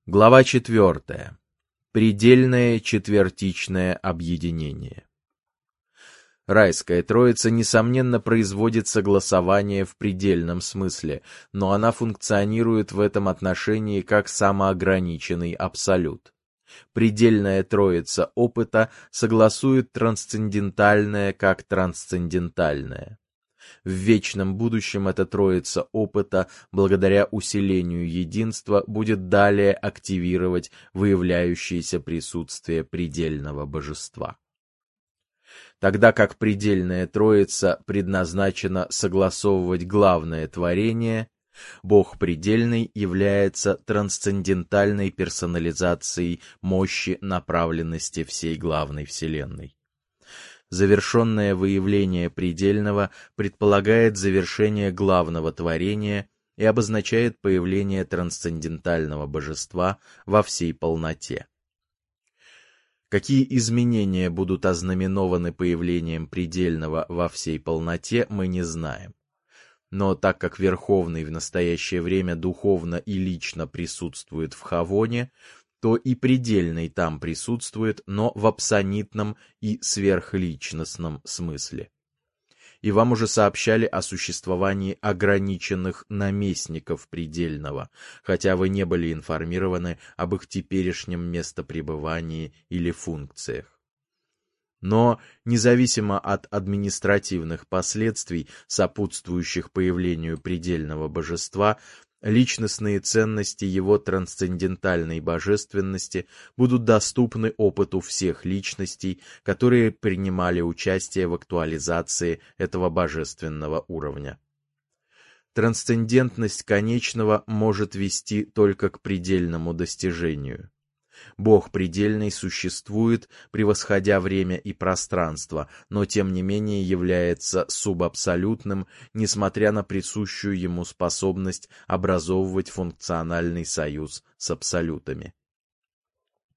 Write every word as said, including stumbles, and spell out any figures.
Глава четвертая. Предельное четвертичное объединение. Райская Троица, несомненно, производит согласование в предельном смысле, но она функционирует в этом отношении как самоограниченный абсолют. Предельная Троица опыта согласует трансцендентальное как трансцендентальное. В вечном будущем эта троица опыта, благодаря усилению единства, будет далее активировать выявляющееся присутствие предельного божества. Тогда как предельная троица предназначена согласовывать главное творение, Бог предельный является трансцендентальной персонализацией мощи направленности всей главной вселенной. Завершенное выявление предельного предполагает завершение главного творения и обозначает появление трансцендентального божества во всей полноте. Какие изменения будут ознаменованы появлением предельного во всей полноте, мы не знаем. Но так как Верховный в настоящее время духовно и лично присутствует в Хавоне, то и предельный там присутствует, но в абсонитном и сверхличностном смысле. И вам уже сообщали о существовании ограниченных наместников предельного, хотя вы не были информированы об их теперешнем местопребывании или функциях. Но, независимо от административных последствий, сопутствующих появлению предельного божества, личностные ценности его трансцендентальной божественности будут доступны опыту всех личностей, которые принимали участие в актуализации этого божественного уровня. Трансцендентность конечного может вести только к предельному достижению. Бог предельный существует, превосходя время и пространство, но тем не менее является субабсолютным, несмотря на присущую ему способность образовывать функциональный союз с абсолютами.